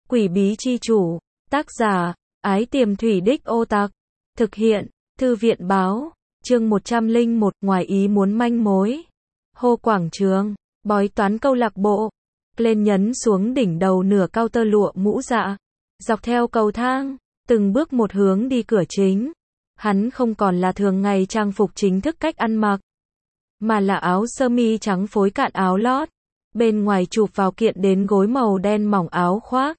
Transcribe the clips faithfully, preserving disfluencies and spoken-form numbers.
Quỷ bí chi chủ, tác giả, Ái Tiềm Thủy Đích Ô Tặc, thực hiện, Thư viện báo, chương một trăm lẻ một, ngoài ý muốn manh mối. Hô quảng trường, bói toán câu lạc bộ, lên nhấn xuống đỉnh đầu nửa cao tơ lụa mũ dạ, dọc theo cầu thang, từng bước một hướng đi cửa chính. Hắn không còn là thường ngày trang phục chính thức cách ăn mặc, mà là áo sơ mi trắng phối cạn áo lót, bên ngoài chụp vào kiện đến gối màu đen mỏng áo khoác.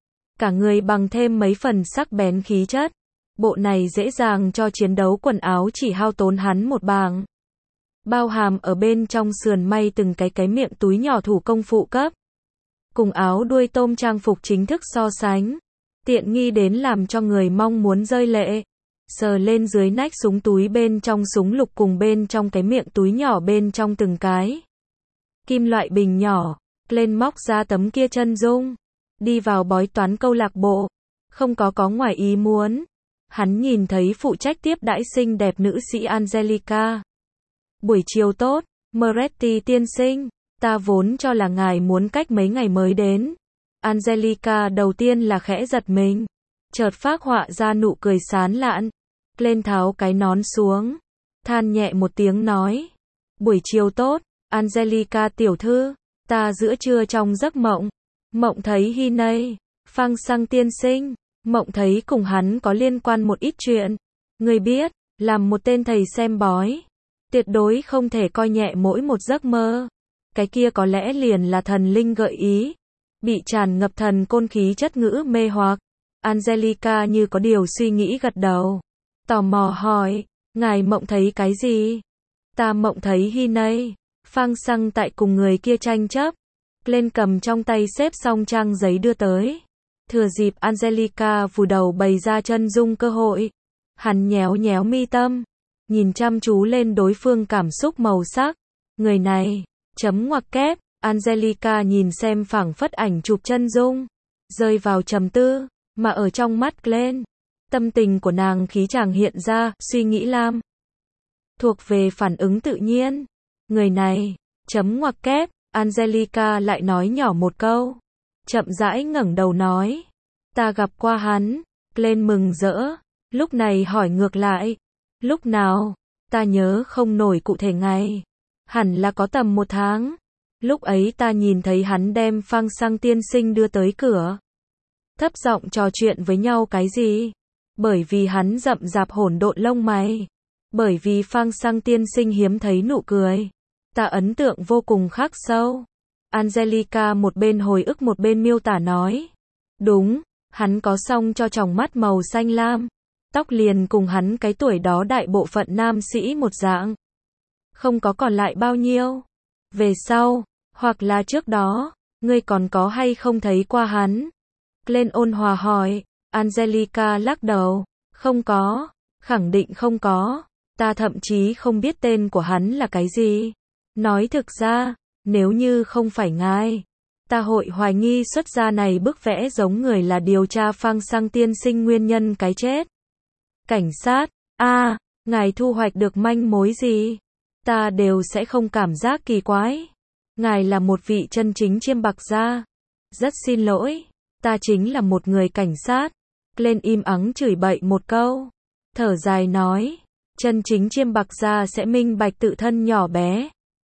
Cả người bằng thêm mấy phần sắc bén khí chất. Bộ này dễ dàng cho chiến đấu quần áo chỉ hao tốn hắn một bảng. Bao hàm ở bên trong sườn may từng cái cái miệng túi nhỏ thủ công phụ cấp. Cùng áo đuôi tôm trang phục chính thức so sánh. Tiện nghi đến làm cho người mong muốn rơi lệ. Sờ lên dưới nách súng túi bên trong súng lục cùng bên trong cái miệng túi nhỏ bên trong từng cái kim loại bình nhỏ. Lên móc ra tấm kia chân dung. Đi vào bói toán câu lạc bộ. Không có có ngoài ý muốn. Hắn nhìn thấy phụ trách tiếp đãi xinh đẹp nữ sĩ Angelica. Buổi chiều tốt, Moretti tiên sinh, ta vốn cho là ngài muốn cách mấy ngày mới đến. Angelica đầu tiên là khẽ giật mình, chợt phác họa ra nụ cười sán lạn, lên tháo cái nón xuống, than nhẹ một tiếng nói. Buổi chiều tốt, Angelica tiểu thư, ta giữa trưa trong giấc mộng, mộng thấy Hinay, Phang Sang tiên sinh. Mộng thấy cùng hắn có liên quan một ít chuyện. Người biết, làm một tên thầy xem bói, tuyệt đối không thể coi nhẹ mỗi một giấc mơ. Cái kia có lẽ liền là thần linh gợi ý. Bị tràn ngập thần côn khí chất ngữ mê hoặc. Angelica như có điều suy nghĩ gật đầu. Tò mò hỏi, ngài mộng thấy cái gì? Ta mộng thấy Hinay, Phang Sang tại cùng người kia tranh chấp. Lên cầm trong tay xếp xong trang giấy đưa tới. Thừa dịp Angelica vù đầu bày ra chân dung cơ hội. Hắn nhéo nhéo mi tâm. Nhìn chăm chú lên đối phương cảm xúc màu sắc. Người này, chấm ngoặc kép. Angelica nhìn xem phảng phất ảnh chụp chân dung. Rơi vào trầm tư. Mà ở trong mắt Glenn. Tâm tình của nàng khí chàng hiện ra, suy nghĩ lam. Thuộc về phản ứng tự nhiên. Người này, chấm ngoặc kép. Angelica lại nói nhỏ một câu. Chậm rãi ngẩng đầu nói. Ta gặp qua hắn. Lên mừng rỡ. Lúc này hỏi ngược lại. Lúc nào? Ta nhớ không nổi cụ thể ngày. Hẳn là có tầm một tháng. Lúc ấy ta nhìn thấy hắn đem Phang Sang tiên sinh đưa tới cửa. Thấp giọng trò chuyện với nhau cái gì? Bởi vì hắn rậm rạp hỗn độn lông mày. Bởi vì Phang Sang tiên sinh hiếm thấy nụ cười. Ta ấn tượng vô cùng khắc sâu. Angelica một bên hồi ức một bên miêu tả nói. Đúng, hắn có song cho tròng mắt màu xanh lam. Tóc liền cùng hắn cái tuổi đó đại bộ phận nam sĩ một dạng. Không có còn lại bao nhiêu. Về sau, hoặc là trước đó, ngươi còn có hay không thấy qua hắn? Glenn ôn hòa hỏi. Angelica lắc đầu. Không có, khẳng định không có. Ta thậm chí không biết tên của hắn là cái gì. Nói thực ra, nếu như không phải ngài, ta hội hoài nghi xuất gia này bức vẽ giống người là điều tra Phang Sang tiên sinh nguyên nhân cái chết. Cảnh sát, a, à, ngài thu hoạch được manh mối gì? Ta đều sẽ không cảm giác kỳ quái. Ngài là một vị chân chính chiêm bạc gia. Rất xin lỗi, ta chính là một người cảnh sát. Lên im ắng chửi bậy một câu. Thở dài nói, chân chính chiêm bạc gia sẽ minh bạch tự thân nhỏ bé.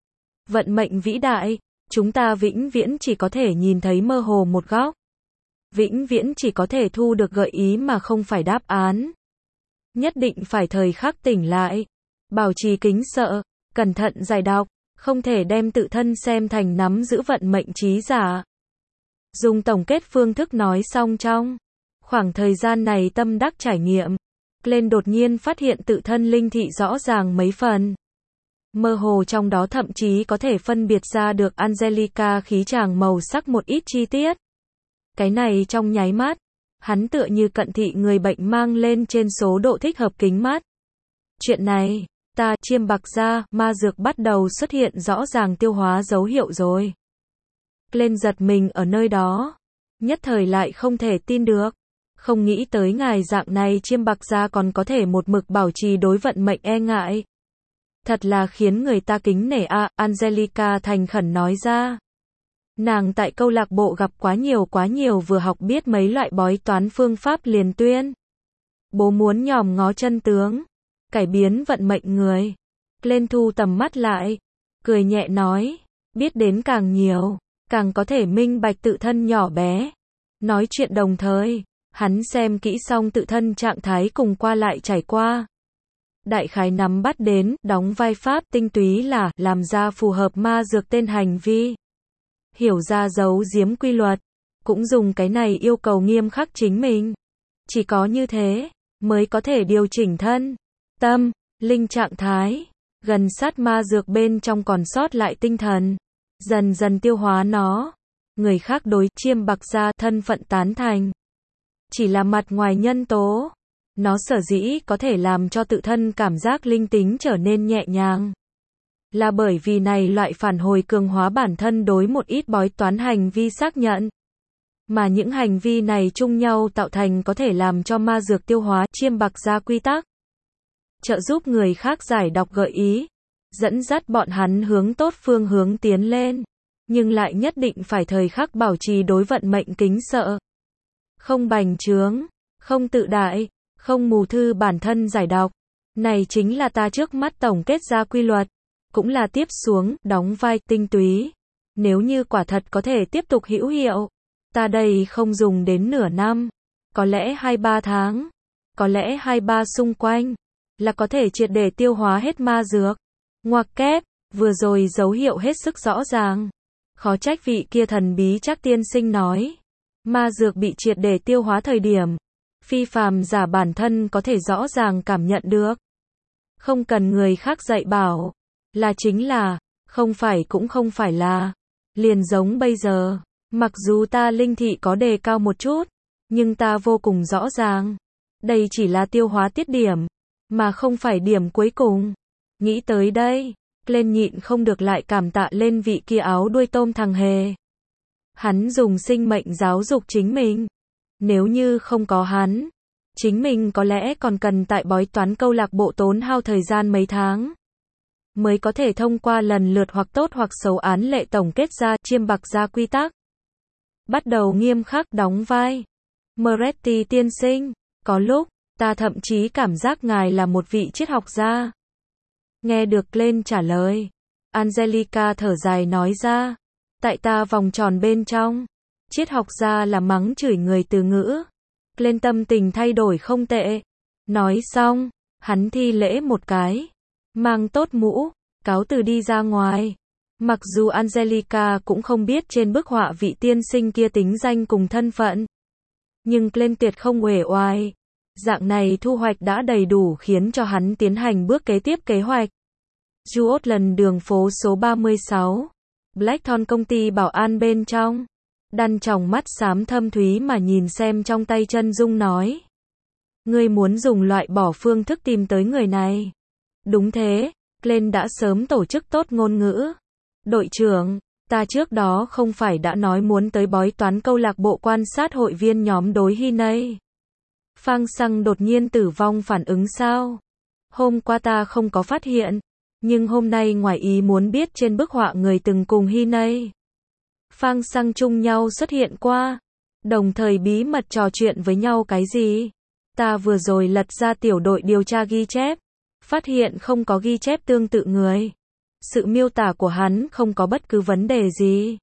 Vận mệnh vĩ đại, chúng ta vĩnh viễn chỉ có thể nhìn thấy mơ hồ một góc. Vĩnh viễn chỉ có thể thu được gợi ý mà không phải đáp án. Nhất định phải thời khắc tỉnh lại. Bảo trì kính sợ, cẩn thận giải đọc, không thể đem tự thân xem thành nắm giữ vận mệnh trí giả. Dùng tổng kết phương thức nói xong trong khoảng thời gian này tâm đắc trải nghiệm. Lên đột nhiên phát hiện tự thân linh thị rõ ràng mấy phần. Mơ hồ trong đó thậm chí có thể phân biệt ra được Angelica khí chàng màu sắc một ít chi tiết. Cái này trong nháy mắt, hắn tựa như cận thị người bệnh mang lên trên số độ thích hợp kính mắt. Chuyện này, ta chiêm bạc gia, ma dược bắt đầu xuất hiện rõ ràng tiêu hóa dấu hiệu rồi. Lên giật mình ở nơi đó, nhất thời lại không thể tin được. Không nghĩ tới ngài dạng này chiêm bạc gia còn có thể một mực bảo trì đối vận mệnh e ngại. Thật là khiến người ta kính nể a, à, Angelica thành khẩn nói ra. Nàng tại câu lạc bộ gặp quá nhiều quá nhiều vừa học biết mấy loại bói toán phương pháp liền tuyên bố muốn nhòm ngó chân tướng, cải biến vận mệnh người. Lên thu tầm mắt lại, cười nhẹ nói, biết đến càng nhiều, càng có thể minh bạch tự thân nhỏ bé. Nói chuyện đồng thời, hắn xem kỹ xong tự thân trạng thái cùng qua lại trải qua. Đại khái nắm bắt đến, đóng vai pháp tinh túy là, làm ra phù hợp ma dược tên hành vi. Hiểu ra giấu giếm quy luật, cũng dùng cái này yêu cầu nghiêm khắc chính mình. Chỉ có như thế, mới có thể điều chỉnh thân, tâm, linh trạng thái, gần sát ma dược bên trong còn sót lại tinh thần, dần dần tiêu hóa nó. Người khác đối chiêm bạc gia thân phận tán thành, chỉ là mặt ngoài nhân tố. Nó sở dĩ có thể làm cho tự thân cảm giác linh tính trở nên nhẹ nhàng, là bởi vì này loại phản hồi cường hóa bản thân đối một ít bói toán hành vi xác nhận. Mà những hành vi này chung nhau tạo thành có thể làm cho ma dược tiêu hóa chiêm bạc gia quy tắc. Trợ giúp người khác giải đọc gợi ý, dẫn dắt bọn hắn hướng tốt phương hướng tiến lên. Nhưng lại nhất định phải thời khắc bảo trì đối vận mệnh kính sợ. Không bành trướng, không tự đại, không mù thư bản thân giải đọc. Này chính là ta trước mắt tổng kết ra quy luật, cũng là tiếp xuống, đóng vai tinh túy. Nếu như quả thật có thể tiếp tục hữu hiệu, ta đây không dùng đến nửa năm, có lẽ hai ba tháng, có lẽ hai ba xung quanh, là có thể triệt để tiêu hóa hết ma dược. Ngoặc kép, vừa rồi dấu hiệu hết sức rõ ràng. Khó trách vị kia thần bí Trác tiên sinh nói, ma dược bị triệt để tiêu hóa thời điểm, phi phàm giả bản thân có thể rõ ràng cảm nhận được. Không cần người khác dạy bảo, là chính là, không phải cũng không phải là. Liền giống bây giờ, mặc dù ta linh thị có đề cao một chút, nhưng ta vô cùng rõ ràng, đây chỉ là tiêu hóa tiết điểm, mà không phải điểm cuối cùng. Nghĩ tới đây, lên nhịn không được lại cảm tạ lên vị kia áo đuôi tôm thằng hề. Hắn dùng sinh mệnh giáo dục chính mình. Nếu như không có hắn, chính mình có lẽ còn cần tại bói toán câu lạc bộ tốn hao thời gian mấy tháng, mới có thể thông qua lần lượt hoặc tốt hoặc xấu án lệ tổng kết ra chiêm bạc gia quy tắc. Bắt đầu nghiêm khắc đóng vai. Moretti tiên sinh, có lúc, ta thậm chí cảm giác ngài là một vị triết học gia. Nghe được lên trả lời, Angelica thở dài nói ra, tại ta vòng tròn bên trong, triết học gia là mắng chửi người từ ngữ. Lên tâm tình thay đổi không tệ. Nói xong, hắn thi lễ một cái, mang tốt mũ, cáo từ đi ra ngoài. Mặc dù Angelica cũng không biết trên bức họa vị tiên sinh kia tính danh cùng thân phận, nhưng lên tuyệt không uể oai. Dạng này thu hoạch đã đầy đủ khiến cho hắn tiến hành bước kế tiếp kế hoạch. Juotland đường phố số ba mươi sáu, Blackthorn công ty bảo an bên trong. Đăn tròng mắt xám thâm thúy mà nhìn xem trong tay chân dung nói. Ngươi muốn dùng loại bỏ phương thức tìm tới người này. Đúng thế, Glenn đã sớm tổ chức tốt ngôn ngữ. Đội trưởng, ta trước đó không phải đã nói muốn tới bói toán câu lạc bộ quan sát hội viên nhóm đối Hinay. Phang Xăng đột nhiên tử vong phản ứng sao? Hôm qua ta không có phát hiện, nhưng hôm nay ngoài ý muốn biết trên bức họa người từng cùng Hinay, Phang Xăng chung nhau xuất hiện qua, đồng thời bí mật trò chuyện với nhau cái gì? Ta vừa rồi lật ra tiểu đội điều tra ghi chép, phát hiện không có ghi chép tương tự người. Sự miêu tả của hắn không có bất cứ vấn đề gì.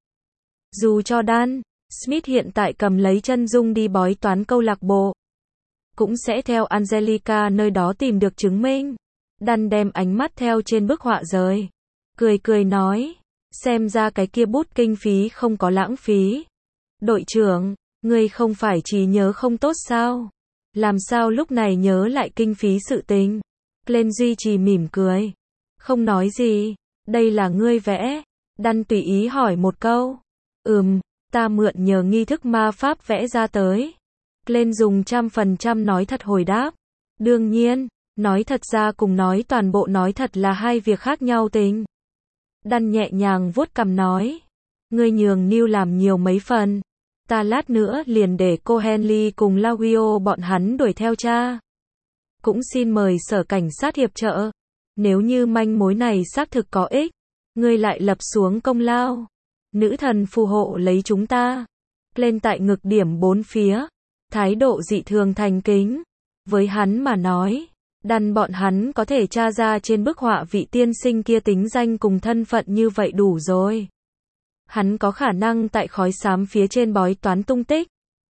Dù cho Dan Smith hiện tại cầm lấy chân dung đi bói toán câu lạc bộ, cũng sẽ theo Angelica nơi đó tìm được chứng minh. Dan đem ánh mắt theo trên bức họa rời, cười cười nói, xem ra cái kia bút kinh phí không có lãng phí. Đội trưởng, ngươi không phải trí nhớ không tốt sao? Làm sao lúc này nhớ lại kinh phí sự tình? Glenn duy trì mỉm cười, không nói gì. Đây là ngươi vẽ? Dan tùy ý hỏi một câu. Ừm, ta mượn nhờ nghi thức ma pháp vẽ ra tới. Glenn dùng trăm phần trăm nói thật hồi đáp. Đương nhiên, nói thật ra cùng nói toàn bộ nói thật là hai việc khác nhau tình. Dan nhẹ nhàng vuốt cằm nói. Ngươi nhường Neil làm nhiều mấy phần. Ta lát nữa liền để cô Henley cùng Lawio bọn hắn đuổi theo cha. Cũng xin mời sở cảnh sát hiệp trợ. Nếu như manh mối này xác thực có ích, ngươi lại lập xuống công lao. Nữ thần phù hộ lấy chúng ta. Lên tại ngực điểm bốn phía. Thái độ dị thường thành kính. Với hắn mà nói, đàn bọn hắn có thể tra ra trên bức họa vị tiên sinh kia tính danh cùng thân phận như vậy đủ rồi. Hắn có khả năng tại khói xám phía trên bói toán tung tích.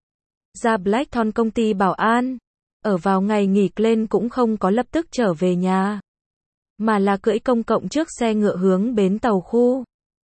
Ra Blackthorn công ty bảo an. Ở vào ngày nghỉ Glenn cũng không có lập tức trở về nhà. Mà là cưỡi công cộng trước xe ngựa hướng bến tàu khu.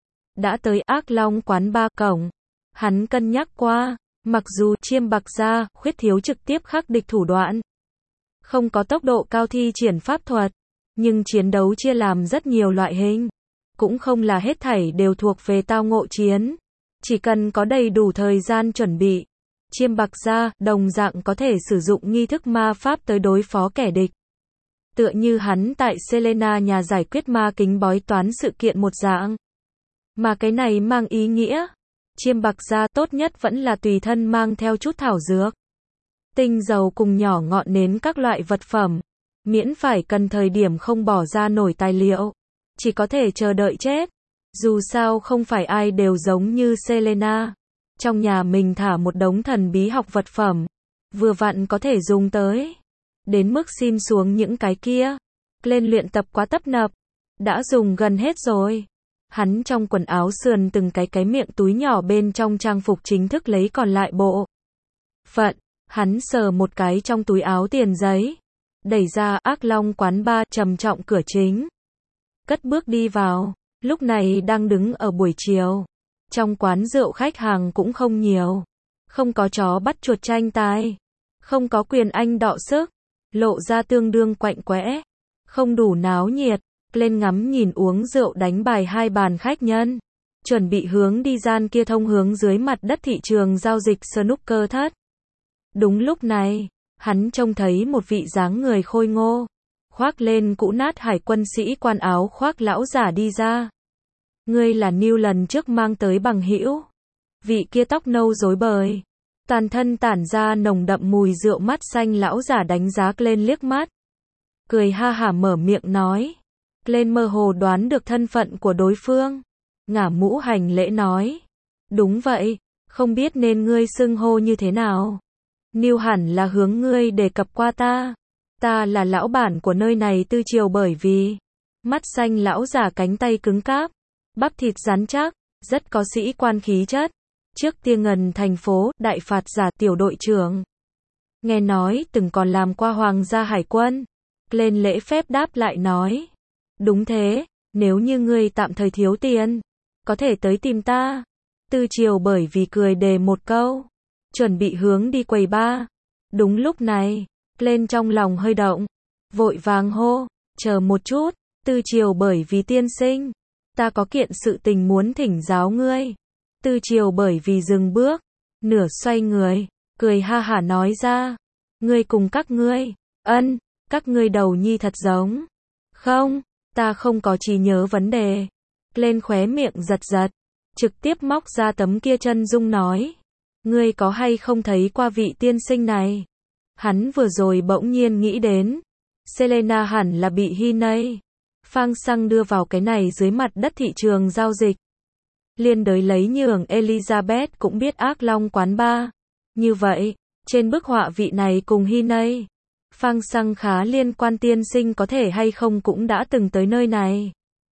Đã tới Ác Long quán ba cổng. Hắn cân nhắc qua, mặc dù Chiêm Bạc Gia khuyết thiếu trực tiếp khắc địch thủ đoạn. Không có tốc độ cao thi triển pháp thuật. Nhưng chiến đấu chia làm rất nhiều loại hình. Cũng không là hết thảy đều thuộc về tao ngộ chiến. Chỉ cần có đầy đủ thời gian chuẩn bị. Chiêm Bạc Gia đồng dạng có thể sử dụng nghi thức ma pháp tới đối phó kẻ địch. Tựa như hắn tại Selena nhà giải quyết ma kính bói toán sự kiện một dạng. Mà cái này mang ý nghĩa. Chiêm Bạc Gia tốt nhất vẫn là tùy thân mang theo chút thảo dược. Tinh dầu cùng nhỏ ngọn nến các loại vật phẩm. Miễn phải cần thời điểm không bỏ ra nổi tài liệu. Chỉ có thể chờ đợi chết. Dù sao không phải ai đều giống như Selena. Trong nhà mình thả một đống thần bí học vật phẩm. Vừa vặn có thể dùng tới. Đến mức xin xuống những cái kia. Lên luyện tập quá tấp nập. Đã dùng gần hết rồi. Hắn trong quần áo sườn từng cái cái miệng túi nhỏ bên trong trang phục chính thức lấy còn lại bộ phận. Hắn sờ một cái trong túi áo tiền giấy. Đẩy ra Ác Long quán ba trầm trọng cửa chính. Cất bước đi vào. Lúc này đang đứng ở buổi chiều. Trong quán rượu khách hàng cũng không nhiều. Không có chó bắt chuột tranh tài. Không có quyền anh đọ sức. Lộ ra tương đương quạnh quẽ. Không đủ náo nhiệt. Lên ngắm nhìn uống rượu đánh bài hai bàn khách nhân. Chuẩn bị hướng đi gian kia thông hướng dưới mặt đất thị trường giao dịch snooker thất. Đúng lúc này, hắn trông thấy một vị dáng người khôi ngô. Khoác lên cũ nát hải quân sĩ quan áo khoác lão giả đi ra. Ngươi là Neil lần trước mang tới bằng hữu. Vị kia tóc nâu rối bời. Toàn thân tản ra nồng đậm mùi rượu mắt xanh lão giả đánh giá lên liếc mắt. Cười ha hả mở miệng nói. Lên mơ hồ đoán được thân phận của đối phương. Ngả mũ hành lễ nói. Đúng vậy, không biết nên ngươi xưng hô như thế nào. Neil hẳn là hướng ngươi đề cập qua ta. Ta là lão bản của nơi này Tư Triều bởi vì. Mắt xanh lão giả cánh tay cứng cáp. Bắp thịt rắn chắc, rất có sĩ quan khí chất. Trước Tia Ngần thành phố, đại phạt giả tiểu đội trưởng. Nghe nói từng còn làm qua hoàng gia hải quân. Lên lễ phép đáp lại nói. Đúng thế, nếu như ngươi tạm thời thiếu tiền, có thể tới tìm ta. Tư Triều bởi vì cười đề một câu. Chuẩn bị hướng đi quầy bar. Đúng lúc này, lên trong lòng hơi động. Vội vàng hô, chờ một chút, Tư Triều bởi vì tiên sinh. Ta có kiện sự tình muốn thỉnh giáo ngươi. Tư Triều bởi vì dừng bước, nửa xoay người, cười ha hả nói ra. Ngươi cùng các ngươi, ân, các ngươi đầu nhi thật giống. Không, ta không có trí nhớ vấn đề. Lên khóe miệng giật giật, trực tiếp móc ra tấm kia chân dung nói. Ngươi có hay không thấy qua vị tiên sinh này? Hắn vừa rồi bỗng nhiên nghĩ đến. Selena hẳn là bị Hinay Phang Xăng đưa vào cái này dưới mặt đất thị trường giao dịch. Liên đới lấy nhường Elizabeth cũng biết Ác Long quán ba. Như vậy, trên bức họa vị này cùng Hinay Phang Xăng khá liên quan tiên sinh có thể hay không cũng đã từng tới nơi này.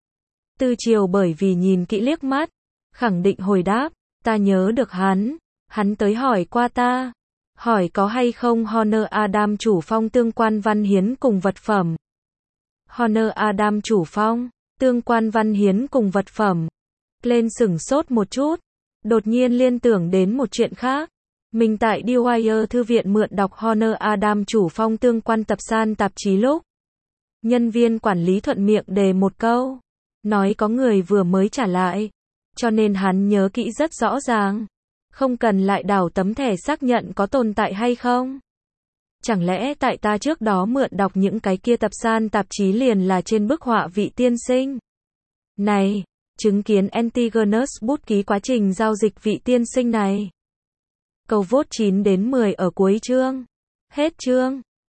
Tư Triều bởi vì nhìn kỹ liếc mắt, khẳng định hồi đáp, ta nhớ được hắn, hắn tới hỏi qua ta. Hỏi có hay không Honor Adam chủ phong tương quan văn hiến cùng vật phẩm. Honor Adam chủ phong, tương quan văn hiến cùng vật phẩm. Lên sửng sốt một chút, đột nhiên liên tưởng đến một chuyện khác. Mình tại Dwyer thư viện mượn đọc Honor Adam chủ phong tương quan tập san tạp chí lúc. Nhân viên quản lý thuận miệng đề một câu. Nói có người vừa mới trả lại. Cho nên hắn nhớ kỹ rất rõ ràng. Không cần lại đảo tấm thẻ xác nhận có tồn tại hay không. Chẳng lẽ tại ta trước đó mượn đọc những cái kia tập san tạp chí liền là trên bức họa vị tiên sinh. Này, chứng kiến Antigonus bút ký quá trình giao dịch vị tiên sinh này. Cầu vote chín đến mười ở cuối chương. Hết chương.